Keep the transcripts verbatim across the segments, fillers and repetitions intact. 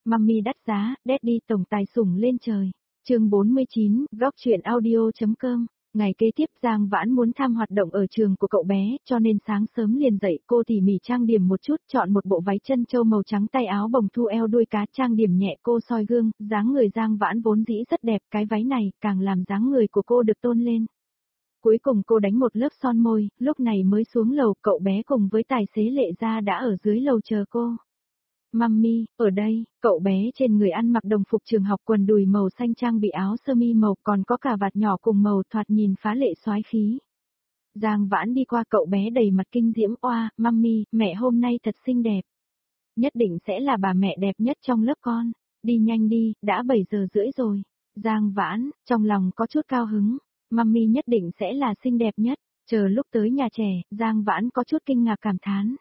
Mummy đắt giá, Daddy tổng tài sủng lên trời. Chương bốn mươi chín, góc truyện audio.com. Ngày kế tiếp Giang Vãn muốn tham hoạt động ở trường của cậu bé, cho nên sáng sớm liền dậy, cô tỉ mỉ trang điểm một chút, chọn một bộ váy chân châu màu trắng, tay áo bồng thu eo đuôi cá, trang điểm nhẹ, cô soi gương, dáng người Giang Vãn vốn dĩ rất đẹp, cái váy này càng làm dáng người của cô được tôn lên. Cuối cùng cô đánh một lớp son môi, lúc này mới xuống lầu, cậu bé cùng với tài xế Lệ Gia đã ở dưới lầu chờ cô. Mummy, ở đây, cậu bé trên người ăn mặc đồng phục trường học, quần đùi màu xanh, trang bị áo sơ mi màu, còn có cà vạt nhỏ cùng màu, thoạt nhìn phá lệ soái khí. Giang Vãn đi qua, cậu bé đầy mặt kinh diễm, oa, Mummy, mẹ hôm nay thật xinh đẹp. Nhất định sẽ là bà mẹ đẹp nhất trong lớp con. Đi nhanh đi, đã bảy giờ rưỡi rồi. Giang Vãn, trong lòng có chút cao hứng. Mummy nhất định sẽ là xinh đẹp nhất. Chờ lúc tới nhà trẻ, Giang Vãn có chút kinh ngạc cảm thán.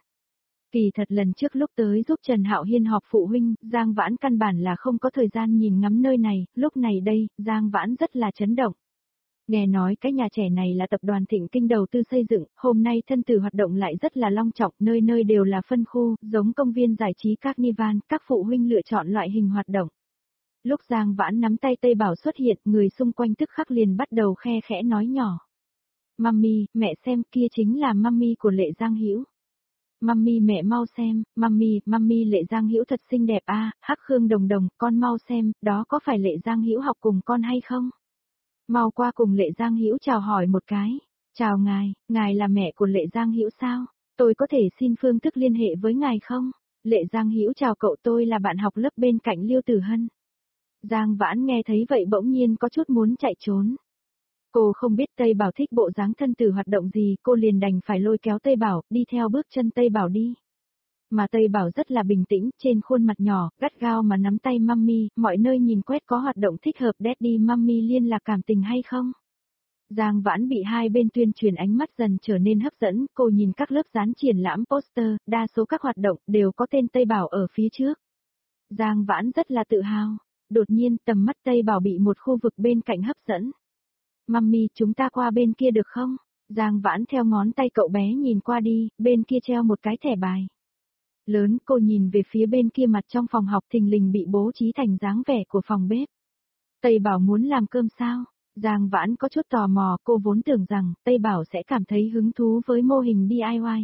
Kỳ thật lần trước lúc tới giúp Trần Hạo Hiên họp phụ huynh, Giang Vãn căn bản là không có thời gian nhìn ngắm nơi này, lúc này đây, Giang Vãn rất là chấn động. Nghe nói cái nhà trẻ này là tập đoàn Thịnh Kinh đầu tư xây dựng, hôm nay thân tử hoạt động lại rất là long trọng, nơi nơi đều là phân khu, giống công viên giải trí Carnival, các phụ huynh lựa chọn loại hình hoạt động. Lúc Giang Vãn nắm tay Tây Bảo xuất hiện, người xung quanh tức khắc liền bắt đầu khe khẽ nói nhỏ. Mummy, mẹ xem, kia chính là Mummy của Lệ Giang Hữu. Mummy mẹ mau xem, Mummy, Mummy Lệ Giang Hữu thật xinh đẹp a, à, Hắc Khương Đồng Đồng, con mau xem, đó có phải Lệ Giang Hữu học cùng con hay không? Mau qua cùng Lệ Giang Hữu chào hỏi một cái. Chào ngài, ngài là mẹ của Lệ Giang Hữu sao? Tôi có thể xin phương thức liên hệ với ngài không? Lệ Giang Hữu chào cậu, tôi là bạn học lớp bên cạnh Liêu Tử Hân. Giang Vãn nghe thấy vậy bỗng nhiên có chút muốn chạy trốn. Cô không biết Tây Bảo thích bộ dáng thân tử hoạt động gì, cô liền đành phải lôi kéo Tây Bảo, đi theo bước chân Tây Bảo đi. Mà Tây Bảo rất là bình tĩnh, trên khuôn mặt nhỏ, gắt gao mà nắm tay Mummy, mọi nơi nhìn quét có hoạt động thích hợp Daddy Mummy liên lạc cảm tình hay không. Giang Vãn bị hai bên tuyên truyền ánh mắt dần trở nên hấp dẫn, cô nhìn các lớp dán triển lãm poster, đa số các hoạt động đều có tên Tây Bảo ở phía trước. Giang Vãn rất là tự hào, đột nhiên tầm mắt Tây Bảo bị một khu vực bên cạnh hấp dẫn. Mummy, chúng ta qua bên kia được không? Giang Vãn theo ngón tay cậu bé nhìn qua đi, bên kia treo một cái thẻ bài. Lớn, cô nhìn về phía bên kia, mặt trong phòng học thình lình bị bố trí thành dáng vẻ của phòng bếp. Tây Bảo muốn làm cơm sao? Giang Vãn có chút tò mò, cô vốn tưởng rằng Tây Bảo sẽ cảm thấy hứng thú với mô hình đê i i.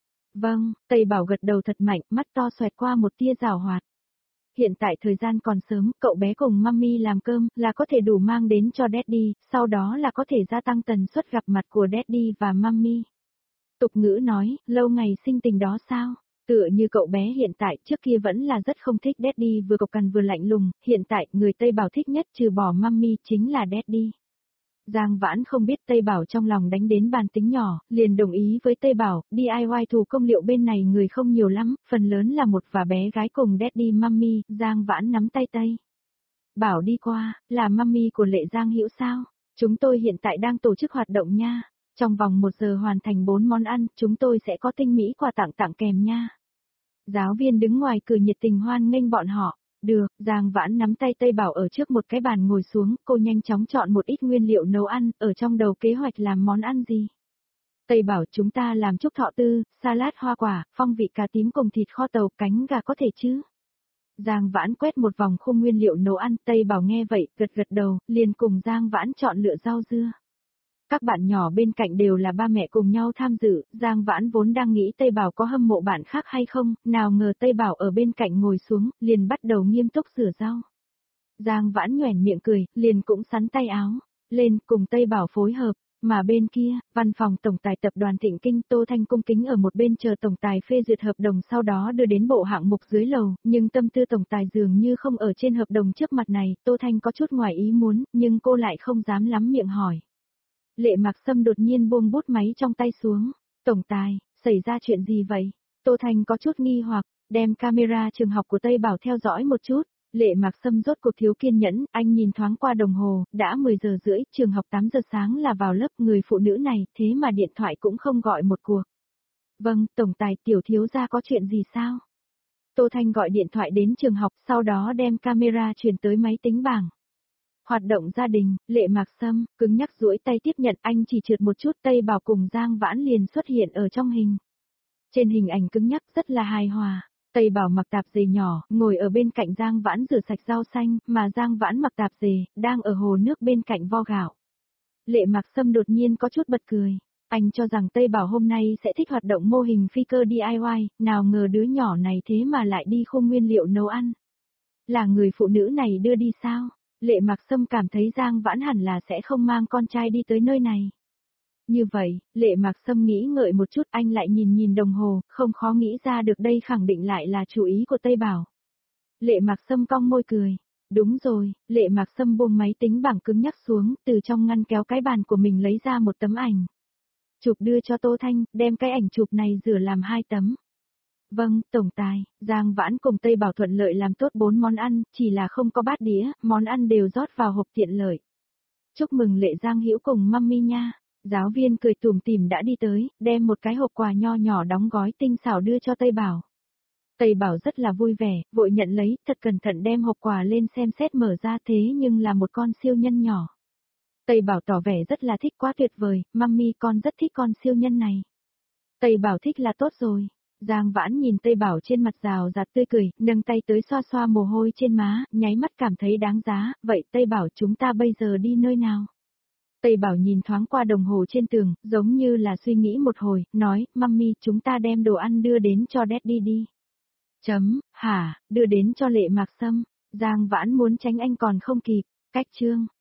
Vâng, Tây Bảo gật đầu thật mạnh, mắt to xoẹt qua một tia giảo hoạt. Hiện tại thời gian còn sớm, cậu bé cùng Mummy làm cơm là có thể đủ mang đến cho Daddy, sau đó là có thể gia tăng tần suất gặp mặt của Daddy và Mummy. Tục ngữ nói, lâu ngày sinh tình đó sao? Tựa như cậu bé hiện tại, trước kia vẫn là rất không thích Daddy, vừa cộc cằn vừa lạnh lùng, hiện tại người Tây Bảo thích nhất trừ bỏ Mummy chính là Daddy. Giang Vãn không biết Tây Bảo trong lòng đánh đến bàn tính nhỏ, liền đồng ý với Tây Bảo, đê i i thủ công liệu bên này người không nhiều lắm, phần lớn là một và bé gái cùng Daddy Mummy, Giang Vãn nắm tay Tây Bảo đi qua, là Mummy của Lệ Giang Hữu sao? Chúng tôi hiện tại đang tổ chức hoạt động nha, trong vòng một giờ hoàn thành bốn món ăn, chúng tôi sẽ có tinh mỹ quà tặng tặng kèm nha. Giáo viên đứng ngoài cửa nhiệt tình hoan nghênh bọn họ. Được, Giang Vãn nắm tay Tây Bảo ở trước một cái bàn ngồi xuống, cô nhanh chóng chọn một ít nguyên liệu nấu ăn, ở trong đầu kế hoạch làm món ăn gì. Tây Bảo, chúng ta làm chúc thọ tư, salad hoa quả, phong vị cá tím cùng thịt kho tàu, cánh gà có thể chứ. Giang Vãn quét một vòng khung nguyên liệu nấu ăn, Tây Bảo nghe vậy, gật gật đầu, liền cùng Giang Vãn chọn lựa rau dưa. Các bạn nhỏ bên cạnh đều là ba mẹ cùng nhau tham dự, Giang Vãn vốn đang nghĩ Tây Bảo có hâm mộ bạn khác hay không, nào ngờ Tây Bảo ở bên cạnh ngồi xuống, liền bắt đầu nghiêm túc rửa rau. Giang Vãn nhoẻn miệng cười, liền cũng sắn tay áo lên cùng Tây Bảo phối hợp, mà bên kia, văn phòng tổng tài tập đoàn Thịnh Kinh Tô Thanh cung kính ở một bên chờ tổng tài phê duyệt hợp đồng, sau đó đưa đến bộ hạng mục dưới lầu, nhưng tâm tư tổng tài dường như không ở trên hợp đồng trước mặt này, Tô Thanh có chút ngoài ý muốn, nhưng cô lại không dám lắm miệng hỏi. Lệ Mạc Sâm đột nhiên buông bút máy trong tay xuống. Tổng tài, xảy ra chuyện gì vậy? Tô Thanh có chút nghi hoặc, đem camera trường học của Tây Bảo theo dõi một chút. Lệ Mạc Sâm rốt cuộc thiếu kiên nhẫn, anh nhìn thoáng qua đồng hồ, đã mười giờ rưỡi, trường học tám giờ sáng là vào lớp, người phụ nữ này, thế mà điện thoại cũng không gọi một cuộc. Vâng, tổng tài, tiểu thiếu gia có chuyện gì sao? Tô Thanh gọi điện thoại đến trường học, sau đó đem camera chuyển tới máy tính bảng. Hoạt động gia đình, Lệ Mạc Sâm, cứng nhắc duỗi tay tiếp nhận, anh chỉ trượt một chút, Tây Bảo cùng Giang Vãn liền xuất hiện ở trong hình. Trên hình ảnh cứng nhắc rất là hài hòa, Tây Bảo mặc tạp dề nhỏ, ngồi ở bên cạnh Giang Vãn rửa sạch rau xanh, mà Giang Vãn mặc tạp dề, đang ở hồ nước bên cạnh vo gạo. Lệ Mạc Sâm đột nhiên có chút bật cười. Anh cho rằng Tây Bảo hôm nay sẽ thích hoạt động mô hình phi cơ đê i i, nào ngờ đứa nhỏ này thế mà lại đi khô nguyên liệu nấu ăn. Là người phụ nữ này đưa đi sao? Lệ Mạc Sâm cảm thấy Giang Vãn hẳn là sẽ không mang con trai đi tới nơi này. Như vậy, Lệ Mạc Sâm nghĩ ngợi một chút, anh lại nhìn nhìn đồng hồ, không khó nghĩ ra được đây khẳng định lại là chủ ý của Tây Bảo. Lệ Mạc Sâm cong môi cười. Đúng rồi, Lệ Mạc Sâm buông máy tính bảng cứng nhắc xuống, từ trong ngăn kéo cái bàn của mình lấy ra một tấm ảnh. Chụp đưa cho Tô Thanh, đem cái ảnh chụp này rửa làm hai tấm. Vâng, tổng tài, Giang Vãn cùng Tây Bảo thuận lợi làm tốt bốn món ăn, chỉ là không có bát đĩa, món ăn đều rót vào hộp tiện lợi. Chúc mừng Lệ Giang Hữu cùng Mummy nha. Giáo viên cười tủm tỉm đã đi tới, đem một cái hộp quà nho nhỏ đóng gói tinh xảo đưa cho Tây Bảo. Tây Bảo rất là vui vẻ, vội nhận lấy, thật cẩn thận đem hộp quà lên xem xét mở ra, thế nhưng là một con siêu nhân nhỏ. Tây Bảo tỏ vẻ rất là thích, quá tuyệt vời, Mummy con rất thích con siêu nhân này. Tây Bảo thích là tốt rồi. Giang Vãn nhìn Tây Bảo trên mặt rào rạt tươi cười, nâng tay tới xoa xoa mồ hôi trên má, nháy mắt cảm thấy đáng giá, vậy Tây Bảo chúng ta bây giờ đi nơi nào? Tây Bảo nhìn thoáng qua đồng hồ trên tường, giống như là suy nghĩ một hồi, nói, Mummy chúng ta đem đồ ăn đưa đến cho Daddy đi. Chấm, hả, đưa đến cho Lệ Mạc Sâm, Giang Vãn muốn tránh anh còn không kịp, cách chương.